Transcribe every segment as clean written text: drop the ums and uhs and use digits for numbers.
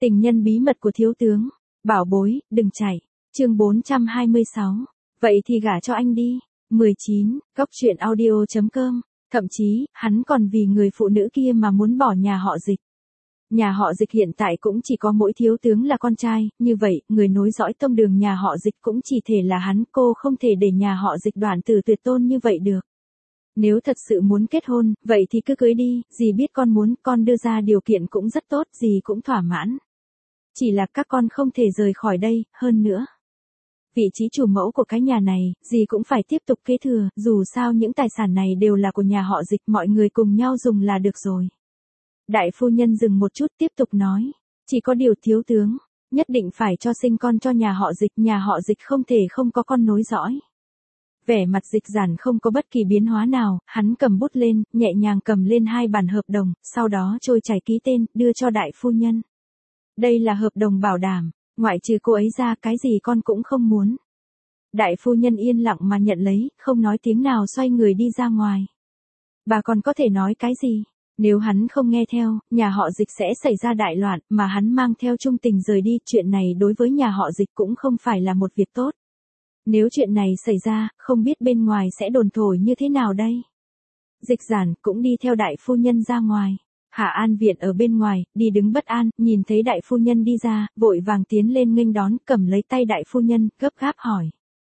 Tình nhân bí mật của thiếu tướng. Bảo bối, đừng chạy. Chương 426. Vậy thì gả cho anh đi. 19. Góc truyện audio.com. Thậm chí, hắn còn vì người phụ nữ kia mà muốn bỏ nhà họ Dịch. Nhà họ Dịch hiện tại cũng chỉ có mỗi thiếu tướng là con trai, như vậy, người nối dõi tông đường nhà họ Dịch cũng chỉ thể là hắn, cô không thể để nhà họ Dịch đoạn tử tuyệt tôn như vậy được. Nếu thật sự muốn kết hôn, vậy thì cứ cưới đi, dì biết con muốn, con đưa ra điều kiện cũng rất tốt, dì cũng thỏa mãn. Chỉ là các con không thể rời khỏi đây, hơn nữa. Vị trí chủ mẫu của cái nhà này, dì cũng phải tiếp tục kế thừa, dù sao những tài sản này đều là của nhà họ Dịch, mọi người cùng nhau dùng là được rồi. Đại phu nhân dừng một chút tiếp tục nói, chỉ có điều thiếu tướng, nhất định phải cho sinh con cho nhà họ Dịch không thể không có con nối dõi. Vẻ mặt Dịch Giản không có bất kỳ biến hóa nào, hắn cầm bút lên, nhẹ nhàng cầm lên 2 bản hợp đồng, sau đó trôi chảy ký tên, đưa cho đại phu nhân. Đây là hợp đồng bảo đảm, ngoại trừ cô ấy ra cái gì con cũng không muốn. Đại phu nhân yên lặng mà nhận lấy, không nói tiếng nào xoay người đi ra ngoài. Bà còn có thể nói cái gì? Nếu hắn không nghe theo, nhà họ Dịch sẽ xảy ra đại loạn, mà hắn mang theo Trung Tình rời đi, chuyện này đối với nhà họ Dịch cũng không phải là một việc tốt. Nếu chuyện này xảy ra, không biết bên ngoài sẽ đồn thổi như thế nào đây? Dịch Giản cũng đi theo đại phu nhân ra ngoài. Hạ An Viện ở bên ngoài, đi đứng bất an, nhìn thấy đại phu nhân đi ra, vội vàng tiến lên nghênh đón, cầm lấy tay đại phu nhân, gấp gáp hỏi.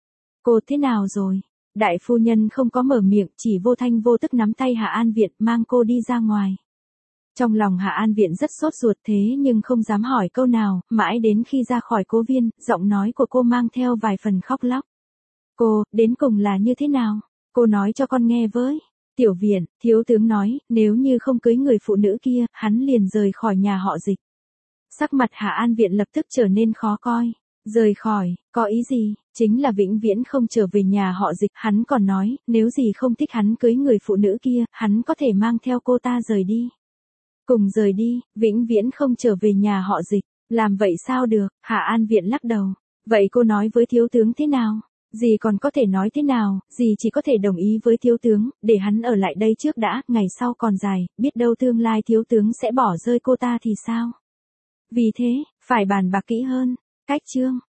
Cô thế nào rồi? Đại phu nhân không có mở miệng, chỉ vô thanh vô tức nắm tay Hạ An Viện, mang cô đi ra ngoài. Trong lòng Hạ An Viện rất sốt ruột thế nhưng không dám hỏi câu nào, mãi đến khi ra khỏi cố viên, giọng nói của cô mang theo vài phần khóc lóc. Cô, đến cùng là như thế nào? Cô nói cho con nghe với. Tiểu Viện, thiếu tướng nói, nếu như không cưới người phụ nữ kia, hắn liền rời khỏi nhà họ Dịch. Sắc mặt Hạ An Viện lập tức trở nên khó coi. Rời khỏi, có ý gì? Chính là vĩnh viễn không trở về nhà họ Dịch. Hắn còn nói, nếu gì không thích hắn cưới người phụ nữ kia, hắn có thể mang theo cô ta rời đi. Cùng rời đi, vĩnh viễn không trở về nhà họ Dịch. Làm vậy sao được? Hạ An Viện lắc đầu. Vậy cô nói với thiếu tướng thế nào? Dì còn có thể nói thế nào, dì chỉ có thể đồng ý với thiếu tướng, để hắn ở lại đây trước đã, ngày sau còn dài, biết đâu tương lai thiếu tướng sẽ bỏ rơi cô ta thì sao? Vì thế, phải bàn bạc kỹ hơn. Cách chương.